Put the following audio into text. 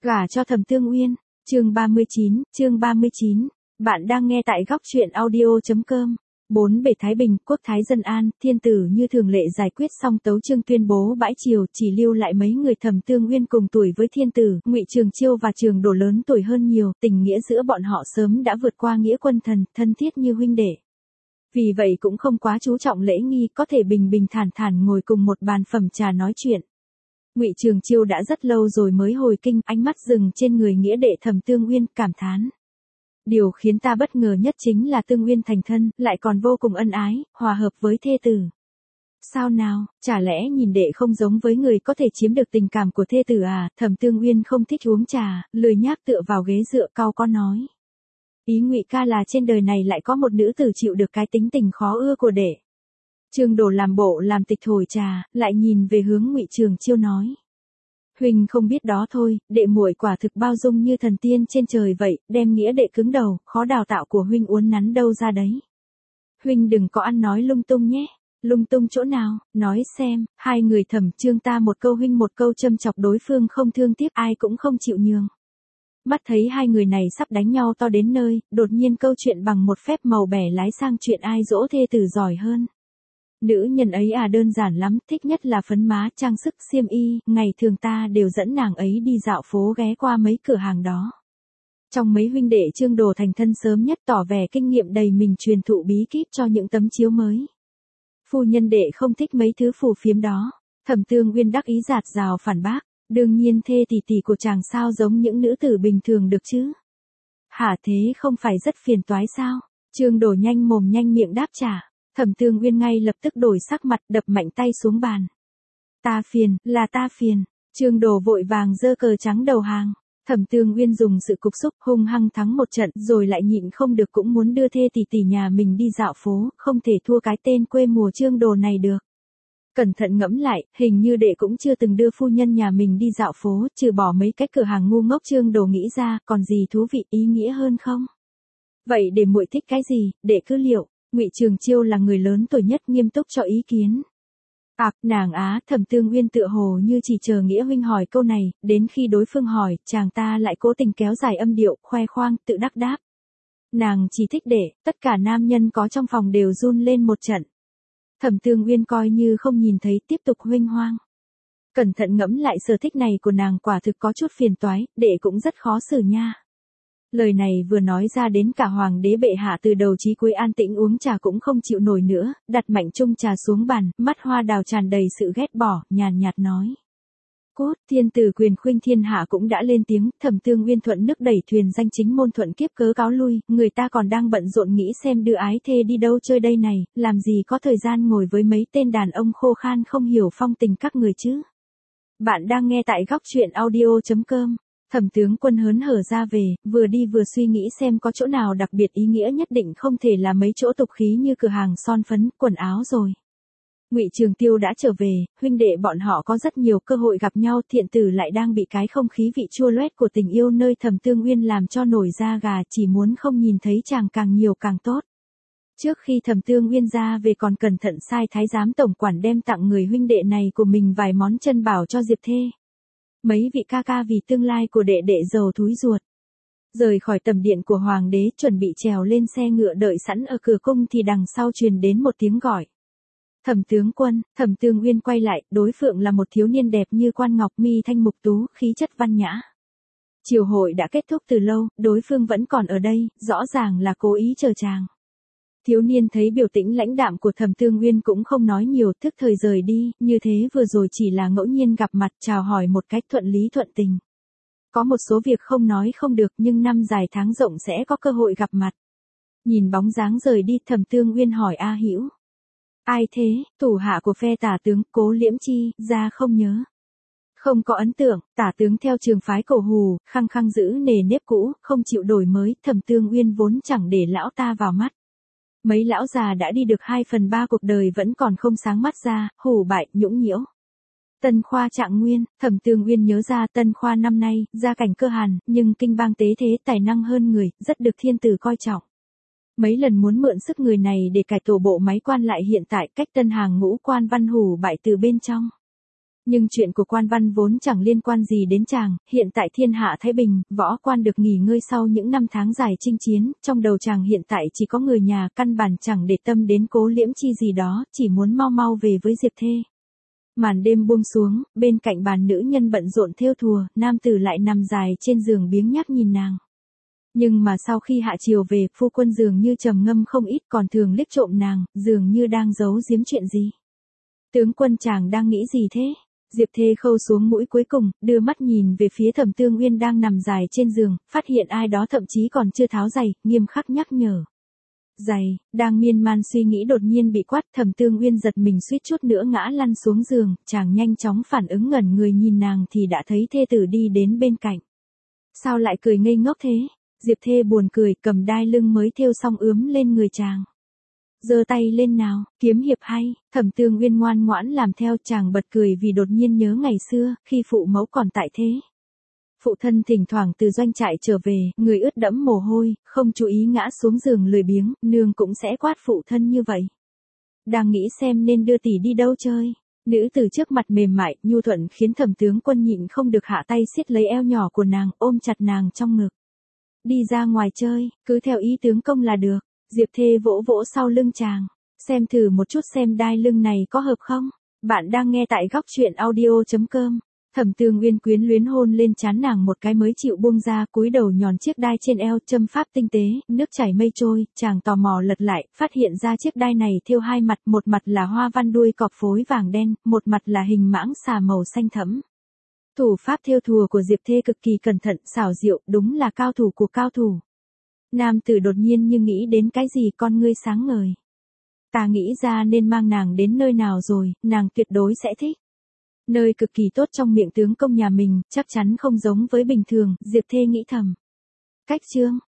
Gả cho Thẩm Tương Uyên, chương 39, bạn đang nghe tại góc truyện audio.com. Bốn bể Thái Bình, quốc thái dân an, thiên tử như thường lệ giải quyết xong tấu chương tuyên bố bãi triều, chỉ lưu lại mấy người Thẩm Tương Uyên cùng tuổi với thiên tử, Ngụy Trường Chiêu và Trường Đổ lớn tuổi hơn nhiều, tình nghĩa giữa bọn họ sớm đã vượt qua nghĩa quân thần, thân thiết như huynh đệ. Vì vậy cũng không quá chú trọng lễ nghi, có thể bình bình thản thản ngồi cùng một bàn phẩm trà nói chuyện. Ngụy Trường Chiêu đã rất lâu rồi mới hồi kinh, ánh mắt dừng trên người nghĩa đệ Thẩm Tương Uyên, cảm thán. Điều khiến ta bất ngờ nhất chính là Tương Uyên thành thân, lại còn vô cùng ân ái, hòa hợp với thê tử. Sao nào, chả lẽ nhìn đệ không giống với người có thể chiếm được tình cảm của thê tử à? Thẩm Tương Uyên không thích uống trà, lười nhác tựa vào ghế dựa, cau có nói. Ý Ngụy ca là trên đời này lại có một nữ tử chịu được cái tính tình khó ưa của đệ. Trường Đổ làm bộ làm tịch thổi trà, lại nhìn về hướng Ngụy Trường Chiêu nói. Huynh không biết đó thôi, đệ muội quả thực bao dung như thần tiên trên trời vậy, đem nghĩa đệ cứng đầu, khó đào tạo của huynh uốn nắn đâu ra đấy. Huynh đừng có ăn nói lung tung nhé. Lung tung chỗ nào, nói xem. Hai người Thẩm Trương ta một câu huynh một câu châm chọc đối phương không thương tiếc, ai cũng không chịu nhường. Mắt thấy hai người này sắp đánh nhau to đến nơi, đột nhiên câu chuyện bằng một phép màu bẻ lái sang chuyện ai dỗ thê tử giỏi hơn. Nữ nhân ấy à, đơn giản lắm, thích nhất là phấn má, trang sức, xiêm y, ngày thường ta đều dẫn nàng ấy đi dạo phố, ghé qua mấy cửa hàng đó. Trong mấy huynh đệ Trương Đổ thành thân sớm nhất, tỏ vẻ kinh nghiệm đầy mình, truyền thụ bí kíp cho những tấm chiếu mới. Phu nhân đệ không thích mấy thứ phù phiếm đó. Thẩm Tương Uyên đắc ý giạt rào phản bác, đương nhiên thê tỷ tỷ của chàng sao giống những nữ tử bình thường được chứ. Hả, thế không phải rất phiền toái sao? Trương Đổ nhanh mồm nhanh miệng đáp trả. Thẩm Tương Uyên ngay lập tức đổi sắc mặt, đập mạnh tay xuống bàn. Ta phiền, là ta phiền. Trương Đổ vội vàng giơ cờ trắng đầu hàng. Thẩm Tương Uyên dùng sự cục xúc hung hăng thắng một trận, rồi lại nhịn không được cũng muốn đưa thê tỷ tỷ nhà mình đi dạo phố, không thể thua cái tên quê mùa Trương Đổ này được. Cẩn thận ngẫm lại, hình như đệ cũng chưa từng đưa phu nhân nhà mình đi dạo phố, trừ bỏ mấy cái cửa hàng ngu ngốc Trương Đổ nghĩ ra, còn gì thú vị ý nghĩa hơn không? Vậy để muội thích cái gì, đệ cứ liệu. Ngụy Trường Chiêu là người lớn tuổi nhất, nghiêm túc cho ý kiến. Nàng á, Thẩm Tương Uyên tựa hồ như chỉ chờ nghĩa huynh hỏi câu này, đến khi đối phương hỏi, chàng ta lại cố tình kéo dài âm điệu, khoe khoang, tự đắc đáp. Nàng chỉ thích đệ, tất cả nam nhân có trong phòng đều run lên một trận. Thẩm Tương Uyên coi như không nhìn thấy, tiếp tục huênh hoang. Cẩn thận ngẫm lại, sở thích này của nàng quả thực có chút phiền toái, đệ cũng rất khó xử nha. Lời này vừa nói ra đến cả hoàng đế bệ hạ từ đầu chí cuối an tĩnh uống trà cũng không chịu nổi nữa, đặt mạnh chung trà xuống bàn, mắt hoa đào tràn đầy sự ghét bỏ, nhàn nhạt nói. Cốt, thiên tử quyền khuynh thiên hạ cũng đã lên tiếng, Thẩm Tương Uyên thuận nước đẩy thuyền, danh chính môn thuận kiếp cớ cáo lui, người ta còn đang bận rộn nghĩ xem đưa ái thê đi đâu chơi đây này, làm gì có thời gian ngồi với mấy tên đàn ông khô khan không hiểu phong tình các người chứ. Bạn đang nghe tại góc truyện audio.com. Thẩm Tướng Quân hớn hở ra về, vừa đi vừa suy nghĩ xem có chỗ nào đặc biệt ý nghĩa, nhất định không thể là mấy chỗ tục khí như cửa hàng son phấn, quần áo rồi. Ngụy Trường Tiêu đã trở về, huynh đệ bọn họ có rất nhiều cơ hội gặp nhau, thiện tử lại đang bị cái không khí vị chua loét của tình yêu nơi Thẩm Tương Uyên làm cho nổi da gà, chỉ muốn không nhìn thấy chàng càng nhiều càng tốt. Trước khi Thẩm Tương Uyên ra về còn cẩn thận sai thái giám tổng quản đem tặng người huynh đệ này của mình vài món chân bảo cho Diệp Thê. Mấy vị ca ca vì tương lai của đệ đệ giàu thúi ruột. Rời khỏi tầm điện của hoàng đế, chuẩn bị trèo lên xe ngựa đợi sẵn ở cửa cung thì đằng sau truyền đến một tiếng gọi. Thẩm Tướng Quân. Thẩm Tương Uyên quay lại, đối phương là một thiếu niên đẹp như quan ngọc, mi thanh mục tú, khí chất văn nhã. Triều hội đã kết thúc từ lâu, đối phương vẫn còn ở đây, rõ ràng là cố ý chờ chàng. Thiếu niên thấy biểu tĩnh lãnh đạm của Thẩm Tương Uyên cũng không nói nhiều, thức thời rời đi, như thế vừa rồi chỉ là ngẫu nhiên gặp mặt, chào hỏi một cách thuận lý thuận tình. Có một số việc không nói không được, nhưng năm dài tháng rộng sẽ có cơ hội gặp mặt. Nhìn bóng dáng rời đi, Thẩm Tương Uyên hỏi A Hữu. Ai thế? Thủ hạ của phe Tả tướng, Cố Liễm Chi, ra không nhớ. Không có ấn tượng, Tả tướng theo trường phái Cổ Hù, khăng khăng giữ nề nếp cũ, không chịu đổi mới, Thẩm Tương Uyên vốn chẳng để lão ta vào mắt. Mấy lão già đã đi được 2/3 cuộc đời vẫn còn không sáng mắt ra, hủ bại, nhũng nhiễu. Tân Khoa Trạng Nguyên. Thẩm Tương Uyên nhớ ra Tân Khoa năm nay, gia cảnh cơ hàn, nhưng kinh bang tế thế, tài năng hơn người, rất được thiên tử coi trọng. Mấy lần muốn mượn sức người này để cải tổ bộ máy quan lại hiện tại, cách Tân Hàng ngũ quan văn hủ bại từ bên trong. Nhưng chuyện của quan văn vốn chẳng liên quan gì đến chàng, hiện tại thiên hạ thái bình, võ quan được nghỉ ngơi sau những năm tháng dài chinh chiến, trong đầu chàng hiện tại chỉ có người nhà, căn bản chẳng để tâm đến Cố Liễm Chi gì đó, chỉ muốn mau mau về với Diệp Thê. Màn đêm buông xuống, bên cạnh bàn nữ nhân bận rộn thêu thùa, nam tử lại nằm dài trên giường biếng nhác nhìn nàng. Nhưng mà sau khi hạ chiều về, phu quân dường như trầm ngâm không ít, còn thường liếc trộm nàng, dường như đang giấu giếm chuyện gì. Tướng quân chàng đang nghĩ gì thế? Diệp Thê khâu xuống mũi cuối cùng, đưa mắt nhìn về phía Thẩm Tương Uyên đang nằm dài trên giường, phát hiện ai đó thậm chí còn chưa tháo giày, nghiêm khắc nhắc nhở. Giày, đang miên man suy nghĩ đột nhiên bị quát, Thẩm Tương Uyên giật mình suýt chút nữa ngã lăn xuống giường, chàng nhanh chóng phản ứng ngẩn người nhìn nàng thì đã thấy thê tử đi đến bên cạnh. Sao lại cười ngây ngốc thế? Diệp Thê buồn cười, cầm đai lưng mới thêu xong ướm lên người chàng. Giơ tay lên nào, kiếm hiệp hay. Thẩm Tương Uyên ngoan ngoãn làm theo, chàng bật cười vì đột nhiên nhớ ngày xưa, khi phụ mẫu còn tại thế. Phụ thân thỉnh thoảng từ doanh trại trở về, người ướt đẫm mồ hôi, không chú ý ngã xuống giường lười biếng, nương cũng sẽ quát phụ thân như vậy. Đang nghĩ xem nên đưa tỷ đi đâu chơi. Nữ từ trước mặt mềm mại, nhu thuận khiến Thẩm Tướng Quân nhịn không được hạ tay siết lấy eo nhỏ của nàng, ôm chặt nàng trong ngực. Đi ra ngoài chơi, cứ theo ý tướng công là được. Diệp Thê vỗ vỗ sau lưng chàng. Xem thử một chút xem đai lưng này có hợp không. Bạn đang nghe tại góc truyện audio.com. Thẩm Tương Uyên quyến luyến hôn lên trán nàng một cái mới chịu buông ra, cúi đầu nhòn chiếc đai trên eo, châm pháp tinh tế, nước chảy mây trôi, chàng tò mò lật lại, phát hiện ra chiếc đai này thêu hai mặt, một mặt là hoa văn đuôi cọp phối vàng đen, một mặt là hình mãng xà màu xanh thẫm. Thủ pháp thêu thùa của Diệp Thê cực kỳ cẩn thận, xảo diệu, đúng là cao thủ của cao thủ. Nam tử đột nhiên như nghĩ đến cái gì, con ngươi sáng ngời. Ta nghĩ ra nên mang nàng đến nơi nào rồi, nàng tuyệt đối sẽ thích. Nơi cực kỳ tốt trong miệng tướng công nhà mình, chắc chắn không giống với bình thường, Diệp Thê nghĩ thầm. Cách chương,